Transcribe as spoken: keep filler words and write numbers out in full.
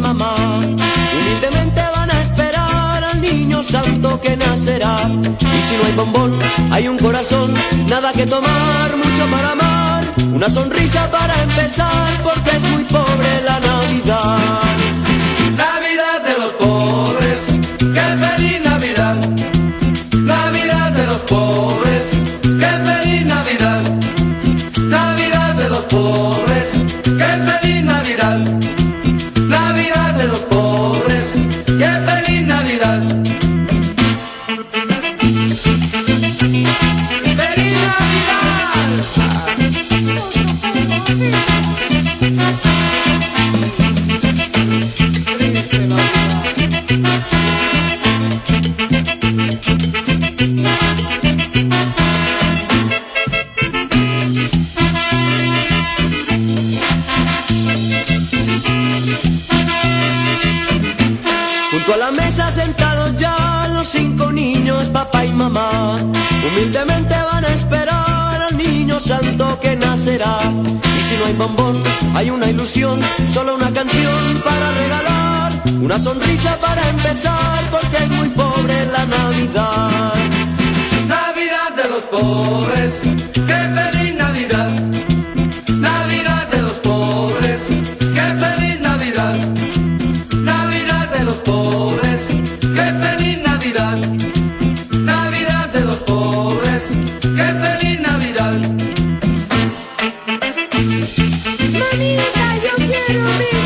mamá. Humildemente van a esperar al niño santo que nacerá. Y si no hay bombón, hay un corazón, nada que tomar, mucho para amar. Una sonrisa para empezar, porque es muy pobre la Navidad. Navidad de los pobres, qué feliz Navidad. Navidad de los pobres, qué feliz Navidad. Navidad de los pobres, qué feliz Navidad. Navidad de los pobres, qué feliz Navidad. ¡Feliz Navidad! Junto a la mesa sentados ya los cinco niños, papá y mamá. Humildemente van a esperar al niño santo que nacerá. Y si no hay bombón, hay una ilusión, solo una canción para regalar. Una sonrisa para empezar, porque es muy pobre la Navidad. Navidad de los pobres, qué feliz Navidad. Navidad de los pobres, qué feliz Navidad. Navidad de los pobres, qué feliz Navidad. Navidad de los pobres, qué feliz Navidad. Mamita, yo quiero mi